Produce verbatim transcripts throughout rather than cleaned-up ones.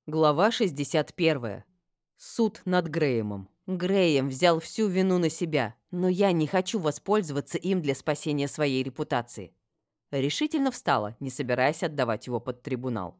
Глава шестьдесят первая. Суд над Греемом. Греем взял всю вину на себя, но я не хочу воспользоваться им для спасения своей репутации. Решительно встала, не собираясь отдавать его под трибунал.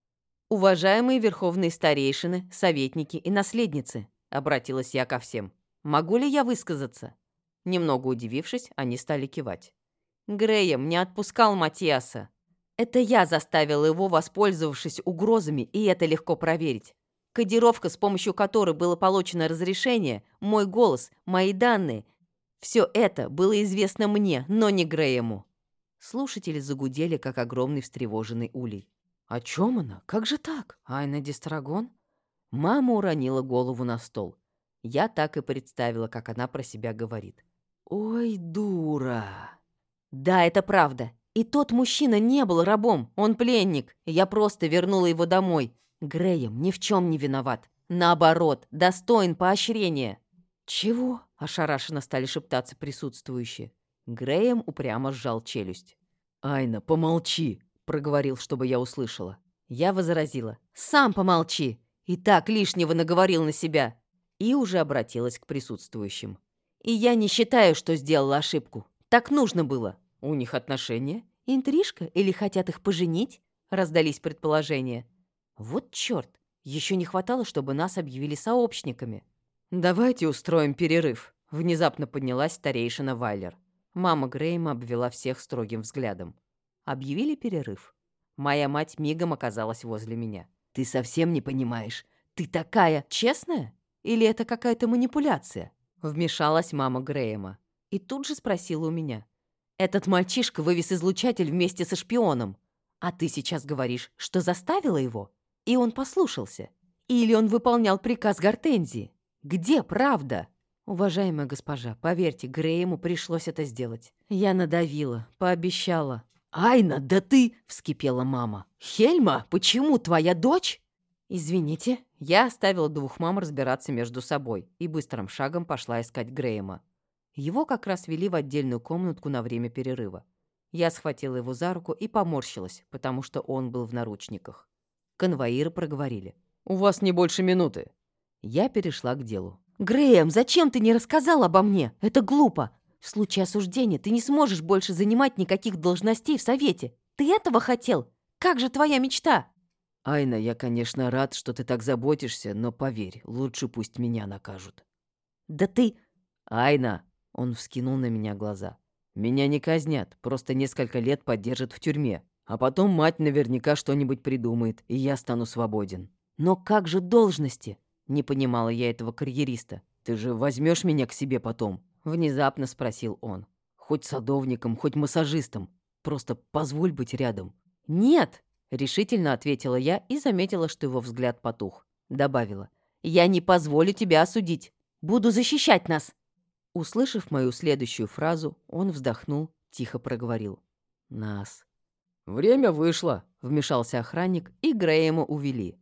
«Уважаемые верховные старейшины, советники и наследницы», — обратилась я ко всем, — «могу ли я высказаться?» Немного удивившись, они стали кивать. Греем не отпускал Матиаса. Это я заставила его, воспользовавшись угрозами, и это легко проверить. Кодировка, с помощью которой было получено разрешение, мой голос, мои данные — все это было известно мне, но не Греему. Слушатели загудели, как огромный встревоженный улей. «О чем она? Как же так? Айна Дистрагон?» Мама уронила голову на стол. Я так и представила, как она про себя говорит. «Ой, дура!» «Да, это правда. И тот мужчина не был рабом, он пленник. Я просто вернула его домой. Греем ни в чем не виноват. Наоборот, достоин поощрения». «Чего?» – ошарашенно стали шептаться присутствующие. Греем упрямо сжал челюсть. «Айна, помолчи!» – проговорил, чтобы я услышала. Я возразила. «Сам помолчи! И так лишнего наговорил на себя!» И уже обратилась к присутствующим. «И я не считаю, что сделала ошибку. Так нужно было». «У них отношения? Интрижка? Или хотят их поженить?» — раздались предположения. «Вот черт! Еще не хватало, чтобы нас объявили сообщниками». «Давайте устроим перерыв», — внезапно поднялась старейшина Вайлер. Мама Грейма обвела всех строгим взглядом. Объявили перерыв. Моя мать мигом оказалась возле меня. «Ты совсем не понимаешь. Ты такая честная? Или это какая-то манипуляция?» Вмешалась мама Грейма. И тут же спросила у меня. «Этот мальчишка вывез излучатель вместе со шпионом. А ты сейчас говоришь, что заставила его? И он послушался? Или он выполнял приказ Гортензии? Где правда?» «Уважаемая госпожа, поверьте, Греему пришлось это сделать. Я надавила, пообещала». «Айна, да ты!» — вскипела мама. «Хельма, почему твоя дочь?» «Извините». Я оставила двух мам разбираться между собой и быстрым шагом пошла искать Греема. Его как раз вели в отдельную комнатку на время перерыва. Я схватила его за руку и поморщилась, потому что он был в наручниках. Конвоиры проговорили. «У вас не больше минуты». Я перешла к делу. «Грэм, зачем ты не рассказал обо мне? Это глупо. В случае осуждения ты не сможешь больше занимать никаких должностей в Совете. Ты этого хотел? Как же твоя мечта?» «Айна, я, конечно, рад, что ты так заботишься, но поверь, лучше пусть меня накажут». «Да ты...» «Айна!» Он вскинул на меня глаза. «Меня не казнят, просто несколько лет поддержат в тюрьме. А потом мать наверняка что-нибудь придумает, и я стану свободен». «Но как же должности?» Не понимала я этого карьериста. «Ты же возьмешь меня к себе потом?» Внезапно спросил он. «Хоть садовником, хоть массажистом. Просто позволь быть рядом». «Нет!» — решительно ответила я и заметила, что его взгляд потух. Добавила. «Я не позволю тебя осудить. Буду защищать нас». Услышав мою следующую фразу, он вздохнул, тихо проговорил. «Нас». «Время вышло», — вмешался охранник, и Грэема увели.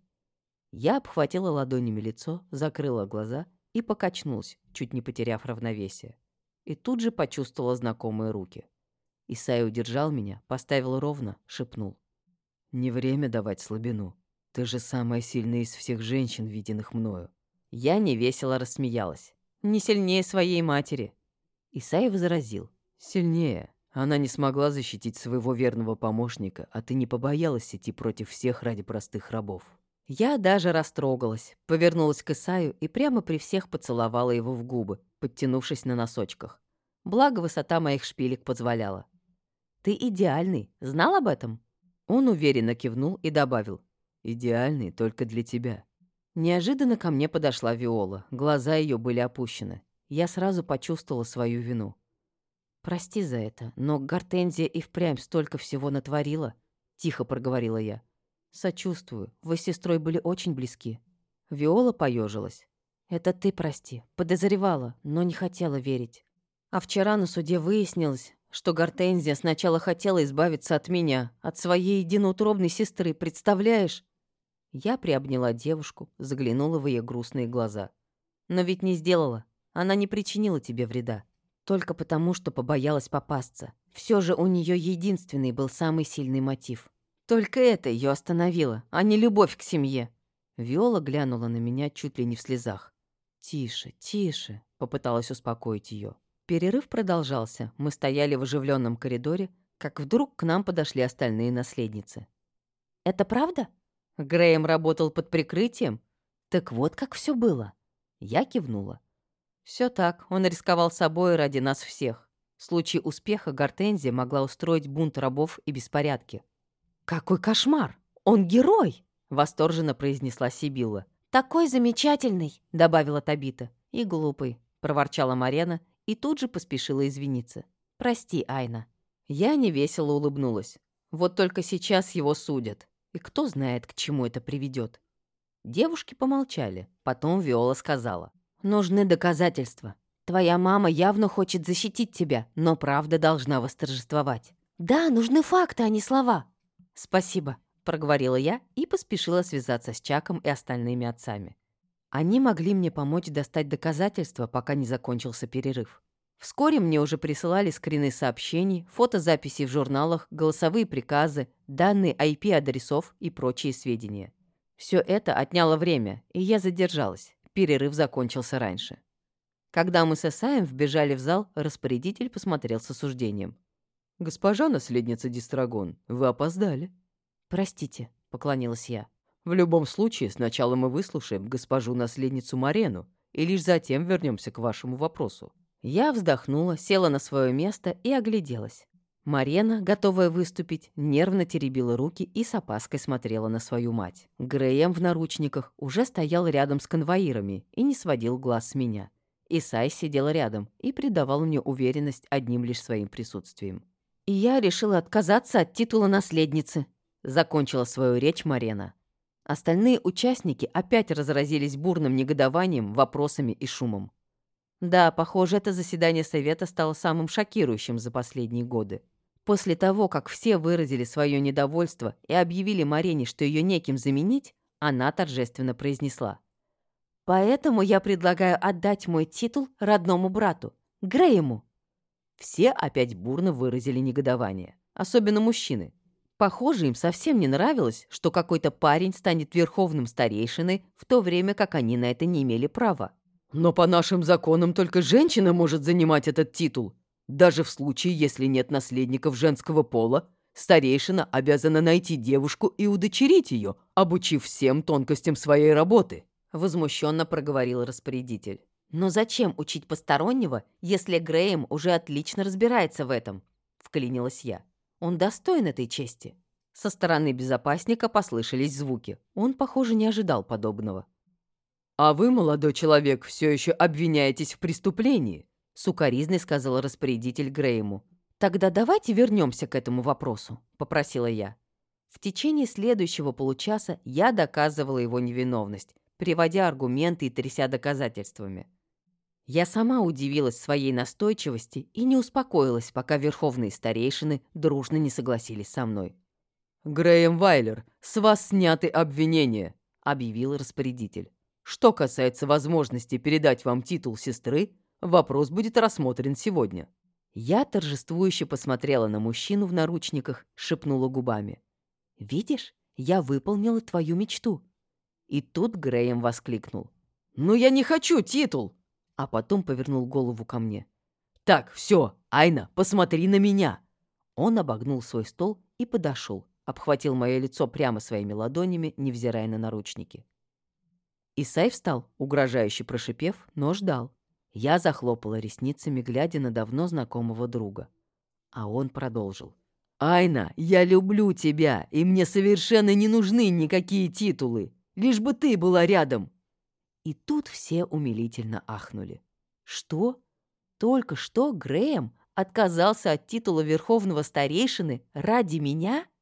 Я обхватила ладонями лицо, закрыла глаза и покачнулась, чуть не потеряв равновесие. И тут же почувствовала знакомые руки. Исай удержал меня, поставил ровно, шепнул. «Не время давать слабину. Ты же самая сильная из всех женщин, виденных мною». Я невесело рассмеялась. «Не сильнее своей матери». Исай возразил. «Сильнее. Она не смогла защитить своего верного помощника, а ты не побоялась идти против всех ради простых рабов». Я даже растрогалась, повернулась к Исаю и прямо при всех поцеловала его в губы, подтянувшись на носочках. Благо, высота моих шпилек позволяла. «Ты идеальный. Знал об этом?» Он уверенно кивнул и добавил. «Идеальный только для тебя». Неожиданно ко мне подошла Виола. Глаза ее были опущены. Я сразу почувствовала свою вину. «Прости за это, но Гортензия и впрямь столько всего натворила», — тихо проговорила я. «Сочувствую. Вы с сестрой были очень близки». Виола поежилась. «Это ты прости. Подозревала, но не хотела верить. А вчера на суде выяснилось, что Гортензия сначала хотела избавиться от меня, от своей единоутробной сестры, представляешь?» Я приобняла девушку, заглянула в ее грустные глаза. «Но ведь не сделала. Она не причинила тебе вреда. Только потому, что побоялась попасться. Все же у нее единственный был самый сильный мотив. Только это ее остановило, а не любовь к семье». Виола глянула на меня чуть ли не в слезах. «Тише, тише», — попыталась успокоить ее. Перерыв продолжался. Мы стояли в оживленном коридоре, как вдруг к нам подошли остальные наследницы. «Это правда? Грэем работал под прикрытием? Так вот как все было». Я кивнула. Все так, он рисковал собой ради нас всех. В случае успеха Гортензия могла устроить бунт рабов и беспорядки. «Какой кошмар! Он герой!» — восторженно произнесла Сибилла. «Такой замечательный!» — добавила Табита. «И глупый», — проворчала Марена и тут же поспешила извиниться. «Прости, Айна». Я невесело улыбнулась. Вот только сейчас его судят. И кто знает, к чему это приведет. Девушки помолчали. Потом Виола сказала. «Нужны доказательства. Твоя мама явно хочет защитить тебя, но правда должна восторжествовать». «Да, нужны факты, а не слова». «Спасибо», — проговорила я и поспешила связаться с Чаком и остальными отцами. Они могли мне помочь достать доказательства, пока не закончился перерыв. Вскоре мне уже присылали скрины сообщений, фотозаписи в журналах, голосовые приказы, данные ай пи-адресов и прочие сведения. Все это отняло время, и я задержалась. Перерыв закончился раньше. Когда мы с Эсаем вбежали в зал, распорядитель посмотрел с осуждением. «Госпожа наследница Дистрагон, вы опоздали». «Простите», — поклонилась я. «В любом случае, сначала мы выслушаем госпожу-наследницу Марену, и лишь затем вернемся к вашему вопросу». Я вздохнула, села на свое место и огляделась. Марена, готовая выступить, нервно теребила руки и с опаской смотрела на свою мать. Грэем в наручниках уже стоял рядом с конвоирами и не сводил глаз с меня. Исай сидел рядом и придавал мне уверенность одним лишь своим присутствием. «И я решила отказаться от титула наследницы», — закончила свою речь Марена. Остальные участники опять разразились бурным негодованием, вопросами и шумом. Да, похоже, это заседание совета стало самым шокирующим за последние годы. После того, как все выразили свое недовольство и объявили Марене, что ее некем заменить, она торжественно произнесла. «Поэтому я предлагаю отдать мой титул родному брату, Грэему». Все опять бурно выразили негодование, особенно мужчины. Похоже, им совсем не нравилось, что какой-то парень станет верховным старейшиной, в то время как они на это не имели права. «Но по нашим законам только женщина может занимать этот титул. Даже в случае, если нет наследников женского пола, старейшина обязана найти девушку и удочерить ее, обучив всем тонкостям своей работы», — возмущенно проговорил распорядитель. «Но зачем учить постороннего, если Грэем уже отлично разбирается в этом?» — вклинилась я. «Он достоин этой чести». Со стороны безопасника послышались звуки. Он, похоже, не ожидал подобного. «А вы, молодой человек, все еще обвиняетесь в преступлении», — сукоризной сказал распорядитель Грэему. «Тогда давайте вернемся к этому вопросу», — попросила я. В течение следующего получаса я доказывала его невиновность, приводя аргументы и тряся доказательствами. Я сама удивилась своей настойчивости и не успокоилась, пока верховные старейшины дружно не согласились со мной. «Грэем Вайлер, с вас сняты обвинения», — объявил распорядитель. «Что касается возможности передать вам титул сестры, вопрос будет рассмотрен сегодня». Я торжествующе посмотрела на мужчину в наручниках, шепнула губами. «Видишь, я выполнила твою мечту». И тут Грэем воскликнул. «Ну я не хочу титул!» А потом повернул голову ко мне. «Так, все, Айна, посмотри на меня!» Он обогнул свой стол и подошел, обхватил мое лицо прямо своими ладонями, невзирая на наручники. Исай встал, угрожающе прошипев, но ждал. Я захлопала ресницами, глядя на давно знакомого друга. А он продолжил. «Айна, я люблю тебя, и мне совершенно не нужны никакие титулы, лишь бы ты была рядом». И тут все умилительно ахнули. «Что? Только что Грэем отказался от титула верховного старейшины ради меня?»